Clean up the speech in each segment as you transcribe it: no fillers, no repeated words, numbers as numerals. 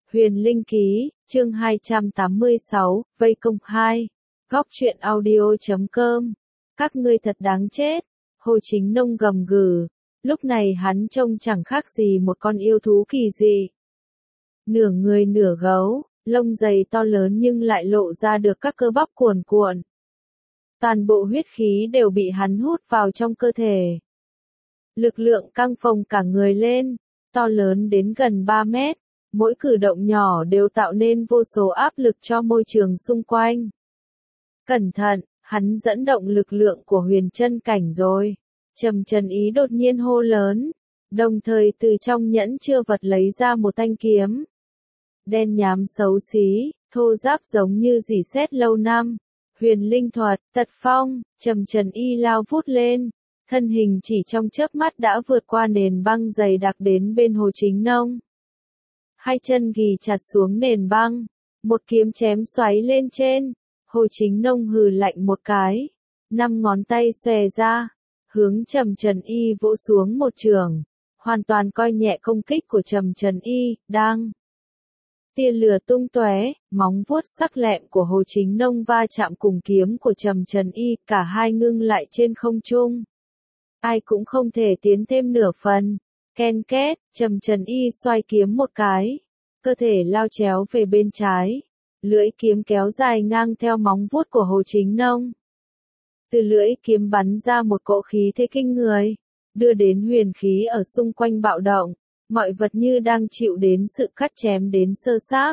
Huyền Linh Ký, chương 286, Vây Công 2. Góc truyện audio.com. Các ngươi thật đáng chết. Hồ Chính Nông gầm gừ. Lúc này hắn trông chẳng khác gì một con yêu thú kỳ dị. Nửa người nửa gấu, lông dày to lớn nhưng lại lộ ra được các cơ bắp cuồn cuộn. Toàn bộ huyết khí đều bị hắn hút vào trong cơ thể. Lực lượng căng phồng cả người lên, to lớn đến gần 3 mét. Mỗi cử động nhỏ đều tạo nên vô số áp lực cho môi trường xung quanh. Cẩn thận, hắn dẫn động lực lượng của huyền chân cảnh rồi. Trầm Trần Ý đột nhiên hô lớn, đồng thời từ trong nhẫn chứa vật lấy ra một thanh kiếm. Đen nhám xấu xí, thô ráp giống như rỉ sét lâu năm. Huyền linh thuật, tật phong, Trầm Trần Y lao vút lên. Thân hình chỉ trong chớp mắt đã vượt qua nền băng dày đặc đến bên Hồ Chính Nông. Hai chân ghì chặt xuống nền băng, một kiếm chém xoáy lên trên. Hồ Chính Nông hừ lạnh một cái, 5 ngón tay xòe ra, hướng Trầm Trần Y vỗ xuống một chưởng, hoàn toàn coi nhẹ công kích của Trầm Trần Y, đang. Tia lửa tung tóe, móng vuốt sắc lẹm của Hồ Chính Nông va chạm cùng kiếm của Trầm Trần Y, cả hai ngưng lại trên không trung. Ai cũng không thể tiến thêm nửa phần. Ken két, Trầm Trần Y xoay kiếm một cái, cơ thể lao chéo về bên trái, lưỡi kiếm kéo dài ngang theo móng vuốt của Hồ Chính Nông. Từ lưỡi kiếm bắn ra một cỗ khí thế kinh người, đưa đến huyền khí ở xung quanh bạo động, mọi vật như đang chịu đến sự cắt chém đến sơ xác.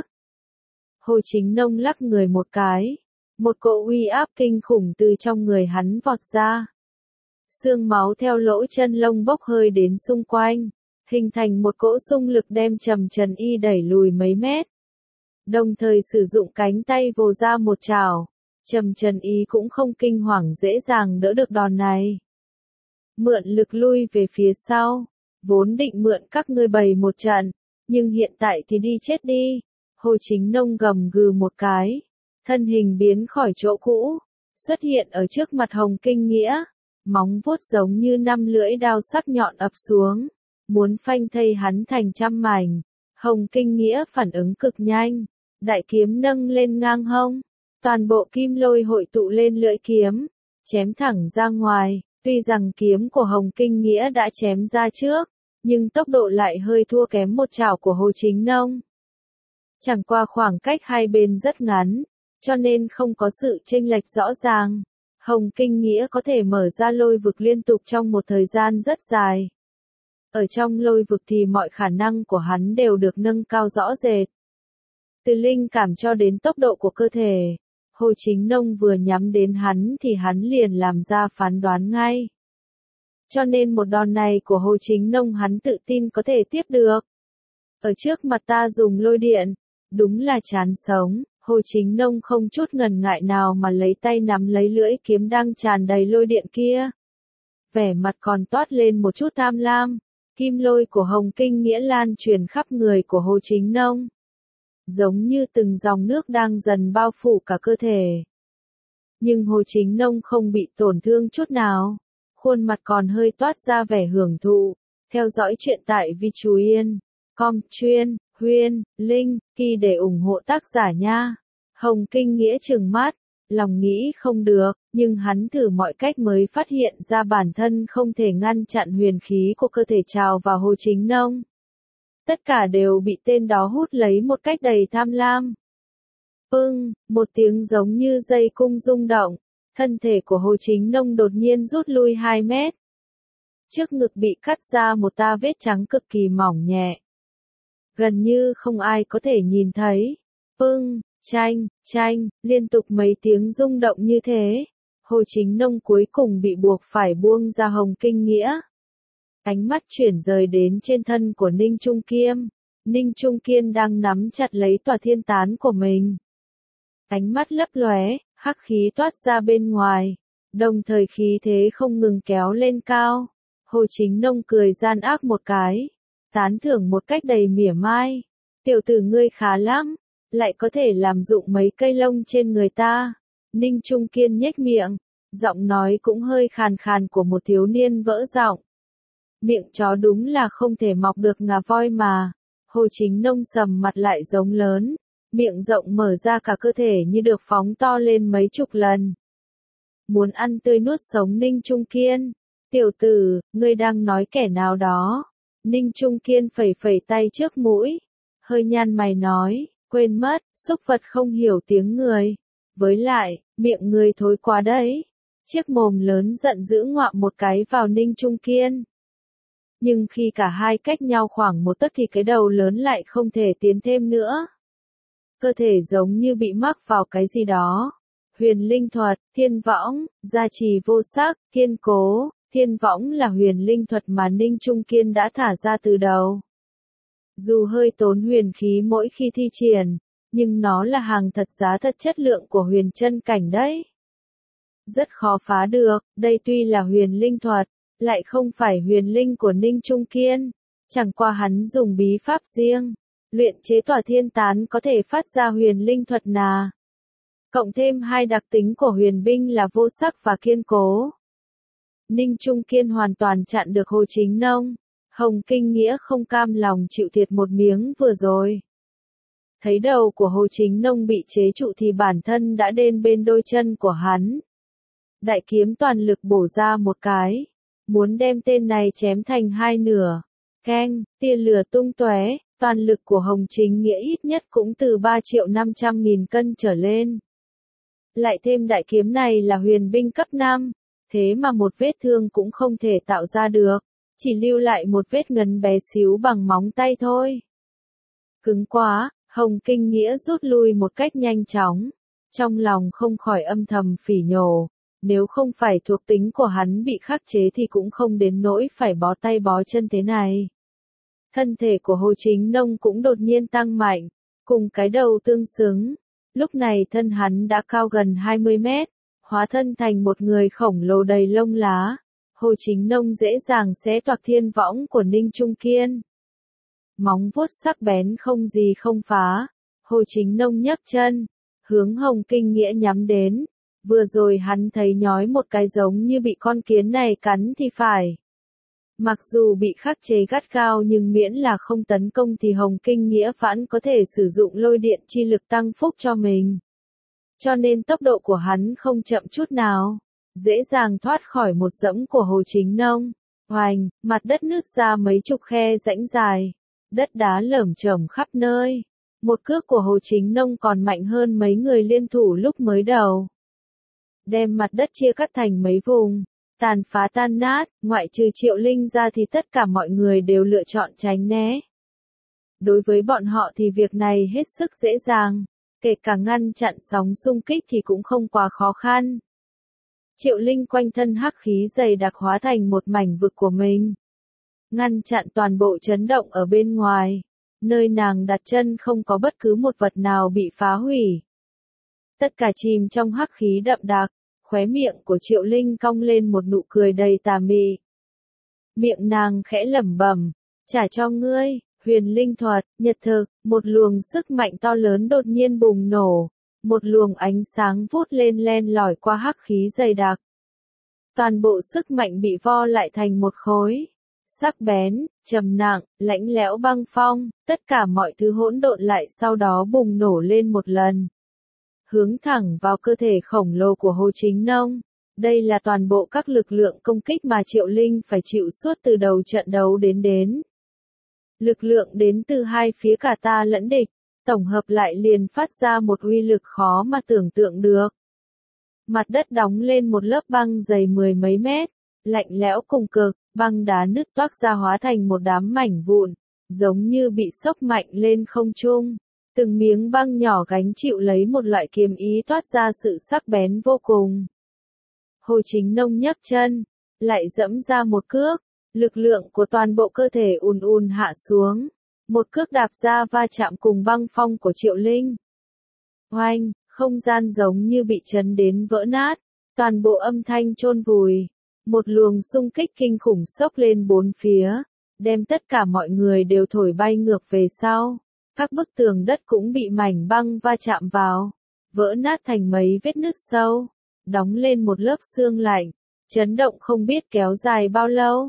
Hồ Chính Nông lắc người một cái, một cỗ uy áp kinh khủng từ trong người hắn vọt ra. Xương máu theo lỗ chân lông bốc hơi đến xung quanh, hình thành một cỗ xung lực đem Trầm Trần Y đẩy lùi mấy mét. Đồng thời sử dụng cánh tay vồ ra một chảo, Trầm Trần Y cũng không kinh hoàng dễ dàng đỡ được đòn này. Mượn lực lui về phía sau, vốn định mượn các ngươi bày một trận, nhưng hiện tại thì đi chết đi. Hồ Chính Nông gầm gừ một cái, thân hình biến khỏi chỗ cũ, xuất hiện ở trước mặt Hồng Kinh Nghĩa. Móng vuốt giống như 5 lưỡi đao sắc nhọn ập xuống, muốn phanh thây hắn thành trăm mảnh. Hồng Kinh Nghĩa phản ứng cực nhanh, đại kiếm nâng lên ngang hông, toàn bộ kim lôi hội tụ lên lưỡi kiếm, chém thẳng ra ngoài. Tuy rằng kiếm của Hồng Kinh Nghĩa đã chém ra trước, nhưng tốc độ lại hơi thua kém một chảo của Hồ Chính Nông. Chẳng qua khoảng cách hai bên rất ngắn, cho nên không có sự chênh lệch rõ ràng. Hồng Kinh Nghĩa có thể mở ra lôi vực liên tục trong một thời gian rất dài. Ở trong lôi vực thì mọi khả năng của hắn đều được nâng cao rõ rệt. Từ linh cảm cho đến tốc độ của cơ thể, Hồ Chính Nông vừa nhắm đến hắn thì hắn liền làm ra phán đoán ngay. Cho nên một đòn này của Hồ Chính Nông hắn tự tin có thể tiếp được. Ở trước mặt ta dùng lôi điện, đúng là chán sống. Hồ Chính Nông không chút ngần ngại nào mà lấy tay nắm lấy lưỡi kiếm đang tràn đầy lôi điện kia. Vẻ mặt còn toát lên một chút tham lam, kim lôi của Hồng Kinh Nghĩa lan truyền khắp người của Hồ Chính Nông. Giống như từng dòng nước đang dần bao phủ cả cơ thể. Nhưng Hồ Chính Nông không bị tổn thương chút nào, khuôn mặt còn hơi toát ra vẻ hưởng thụ. Theo dõi chuyện tại vchuyen.com chuyên, Huyền, Linh, Kỳ để ủng hộ tác giả nha. Hồng Kinh Nghĩa trừng mắt, lòng nghĩ không được, nhưng hắn thử mọi cách mới phát hiện ra bản thân không thể ngăn chặn huyền khí của cơ thể trào vào Hồ Chính Nông. Tất cả đều bị tên đó hút lấy một cách đầy tham lam. Pưng, một tiếng giống như dây cung rung động, thân thể của Hồ Chính Nông đột nhiên rút lui 2 mét. Trước ngực bị cắt ra một ta vết trắng cực kỳ mỏng nhẹ. Gần như không ai có thể nhìn thấy. Pưng, chanh, liên tục mấy tiếng rung động như thế. Hồ Chính Nông cuối cùng bị buộc phải buông ra Hồng Kinh Nghĩa. Ánh mắt chuyển rời đến trên thân của Ninh Trung Kiêm. Ninh Trung Kiên đang nắm chặt lấy tòa thiên tán của mình. Ánh mắt lấp lóe, hắc khí toát ra bên ngoài. Đồng thời khí thế không ngừng kéo lên cao. Hồ Chính Nông cười gian ác một cái. Tán thưởng một cách đầy mỉa mai. Tiểu tử ngươi khá lắm, lại có thể làm dụng mấy cây lông trên người ta. Ninh Trung Kiên nhếch miệng, giọng nói cũng hơi khàn khàn của một thiếu niên vỡ giọng. Miệng chó đúng là không thể mọc được ngà voi mà. Hồ Chính Nông sầm mặt lại giống lớn, miệng rộng mở ra cả cơ thể như được phóng to lên mấy chục lần. Muốn ăn tươi nuốt sống Ninh Trung Kiên. Tiểu tử, ngươi đang nói kẻ nào đó? Ninh Trung Kiên phẩy phẩy tay trước mũi, hơi nhăn mày nói, quên mất, súc vật không hiểu tiếng người. Với lại, miệng người thối quá đấy. Chiếc mồm lớn giận dữ ngoạm một cái vào Ninh Trung Kiên. Nhưng khi cả hai cách nhau khoảng một tấc thì cái đầu lớn lại không thể tiến thêm nữa. Cơ thể giống như bị mắc vào cái gì đó. Huyền linh thuật, thiên võng, gia trì vô sắc, kiên cố. Thiên võng là huyền linh thuật mà Ninh Trung Kiên đã thả ra từ đầu. Dù hơi tốn huyền khí mỗi khi thi triển, nhưng nó là hàng thật giá thật chất lượng của huyền chân cảnh đấy. Rất khó phá được, đây tuy là huyền linh thuật, lại không phải huyền linh của Ninh Trung Kiên. Chẳng qua hắn dùng bí pháp riêng, luyện chế tỏa thiên tán có thể phát ra huyền linh thuật nà. Cộng thêm hai đặc tính của huyền binh là vô sắc và kiên cố. Ninh Trung Kiên hoàn toàn chặn được Hồ Chính Nông. Hồng Kinh Nghĩa không cam lòng chịu thiệt một miếng vừa rồi. Thấy đầu của Hồ Chính Nông bị chế trụ thì bản thân đã đến bên đôi chân của hắn. Đại kiếm toàn lực bổ ra một cái, muốn đem tên này chém thành hai nửa. Keng, tia lửa tung tóe, toàn lực của Hồng Chính Nghĩa ít nhất cũng từ 3.500.000 cân trở lên. Lại thêm đại kiếm này là huyền binh cấp 5, thế mà một vết thương cũng không thể tạo ra được, chỉ lưu lại một vết ngấn bé xíu bằng móng tay thôi. Cứng quá, Hồng Kinh Nghĩa rút lui một cách nhanh chóng, trong lòng không khỏi âm thầm phỉ nhổ, nếu không phải thuộc tính của hắn bị khắc chế thì cũng không đến nỗi phải bó tay bó chân thế này. Thân thể của Hồ Chính Nông cũng đột nhiên tăng mạnh, cùng cái đầu tương xứng. Lúc này thân hắn đã cao gần 20 mét, hóa thân thành một người khổng lồ đầy lông lá. Hồ Chính Nông dễ dàng xé toạc thiên võng của Ninh Trung Kiên. Móng vuốt sắc bén không gì không phá. Hồ Chính Nông nhấc chân, hướng Hồng Kinh Nghĩa nhắm đến. Vừa rồi hắn thấy nhói một cái giống như bị con kiến này cắn thì phải. Mặc dù bị khắc chế gắt gao nhưng miễn là không tấn công thì Hồng Kinh Nghĩa vẫn có thể sử dụng lôi điện chi lực tăng phúc cho mình. Cho nên tốc độ của hắn không chậm chút nào, dễ dàng thoát khỏi một dẫm của Hồ Chính Nông. Hoành, mặt đất nứt ra mấy chục khe rãnh dài, đất đá lởm chởm khắp nơi. Một cước của Hồ Chính Nông còn mạnh hơn mấy người liên thủ lúc mới đầu. Đem mặt đất chia cắt thành mấy vùng, tàn phá tan nát, ngoại trừ Triệu Linh ra thì tất cả mọi người đều lựa chọn tránh né. Đối với bọn họ thì việc này hết sức dễ dàng, kể cả ngăn chặn sóng xung kích thì cũng không quá khó khăn. Triệu Linh quanh thân hắc khí dày đặc hóa thành một mảnh vực của mình, ngăn chặn toàn bộ chấn động ở bên ngoài, nơi nàng đặt chân không có bất cứ một vật nào bị phá hủy. Tất cả chìm trong hắc khí đậm đặc, khóe miệng của Triệu Linh cong lên một nụ cười đầy tà mị. Miệng nàng khẽ lẩm bẩm, trả cho ngươi, huyền linh thuật, nhật thực, một luồng sức mạnh to lớn đột nhiên bùng nổ, một luồng ánh sáng vút lên len lỏi qua hắc khí dày đặc. Toàn bộ sức mạnh bị vo lại thành một khối, sắc bén, trầm nặng, lạnh lẽo băng phong, tất cả mọi thứ hỗn độn lại sau đó bùng nổ lên một lần. Hướng thẳng vào cơ thể khổng lồ của Hồ Chính Nông. Đây là toàn bộ các lực lượng công kích mà Triệu Linh phải chịu suốt từ đầu trận đấu đến. Lực lượng đến từ hai phía cả ta lẫn địch, tổng hợp lại liền phát ra một uy lực khó mà tưởng tượng được. Mặt đất đóng lên một lớp băng dày 10 mấy mét, lạnh lẽo cùng cực, băng đá nứt toác ra hóa thành một đám mảnh vụn, giống như bị xốc mạnh lên không trung. Từng miếng băng nhỏ gánh chịu lấy một loại kiếm ý toát ra sự sắc bén vô cùng. Hồ Chính Nông nhấc chân, lại dẫm ra một cước, lực lượng của toàn bộ cơ thể ùn ùn hạ xuống. Một cước đạp ra va chạm cùng băng phong của Triệu Linh. Oanh, không gian giống như bị chấn đến vỡ nát, toàn bộ âm thanh chôn vùi. Một luồng xung kích kinh khủng xốc lên bốn phía, đem tất cả mọi người đều thổi bay ngược về sau. Các bức tường đất cũng bị mảnh băng va chạm vào, vỡ nát thành mấy vết nứt sâu, đóng lên một lớp xương lạnh, chấn động không biết kéo dài bao lâu.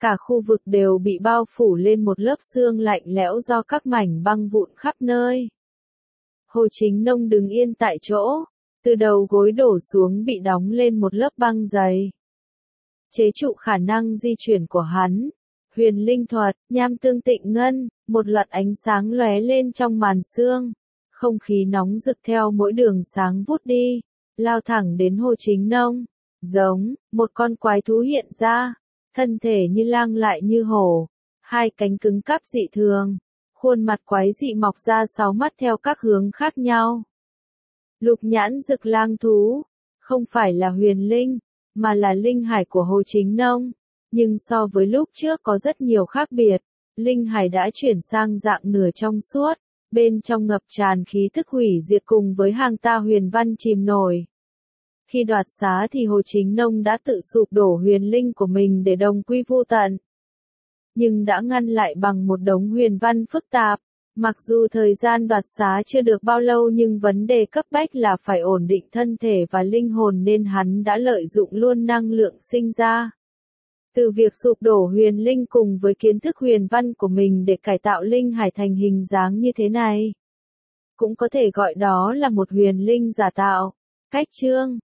Cả khu vực đều bị bao phủ lên một lớp sương lạnh lẽo do các mảnh băng vụn khắp nơi. Hồ Chính Nông đứng yên tại chỗ, từ đầu gối đổ xuống bị đóng lên một lớp băng dày. Chế trụ khả năng di chuyển của hắn. Huyền linh thuật, nham tương tịnh ngân, một loạt ánh sáng lóe lên trong màn sương. Không khí nóng rực theo mỗi đường sáng vút đi, lao thẳng đến Hồ Chính Nông. Giống, một con quái thú hiện ra, thân thể như lang lại như hổ, hai cánh cứng cáp dị thường, khuôn mặt quái dị mọc ra 6 mắt theo các hướng khác nhau. Lục nhãn rực lang thú, không phải là huyền linh, mà là linh hải của Hồ Chính Nông, nhưng so với lúc trước có rất nhiều khác biệt. Linh hải đã chuyển sang dạng nửa trong suốt, bên trong ngập tràn khí tức hủy diệt cùng với hàng ta huyền văn chìm nổi. Khi đoạt xá thì Hồ Chính Nông đã tự sụp đổ huyền linh của mình để đồng quy vô tận. Nhưng đã ngăn lại bằng một đống huyền văn phức tạp. Mặc dù thời gian đoạt xá chưa được bao lâu nhưng vấn đề cấp bách là phải ổn định thân thể và linh hồn nên hắn đã lợi dụng luôn năng lượng sinh ra từ việc sụp đổ huyền linh cùng với kiến thức huyền văn của mình để cải tạo linh hải thành hình dáng như thế này. Cũng có thể gọi đó là một huyền linh giả tạo. Cách chương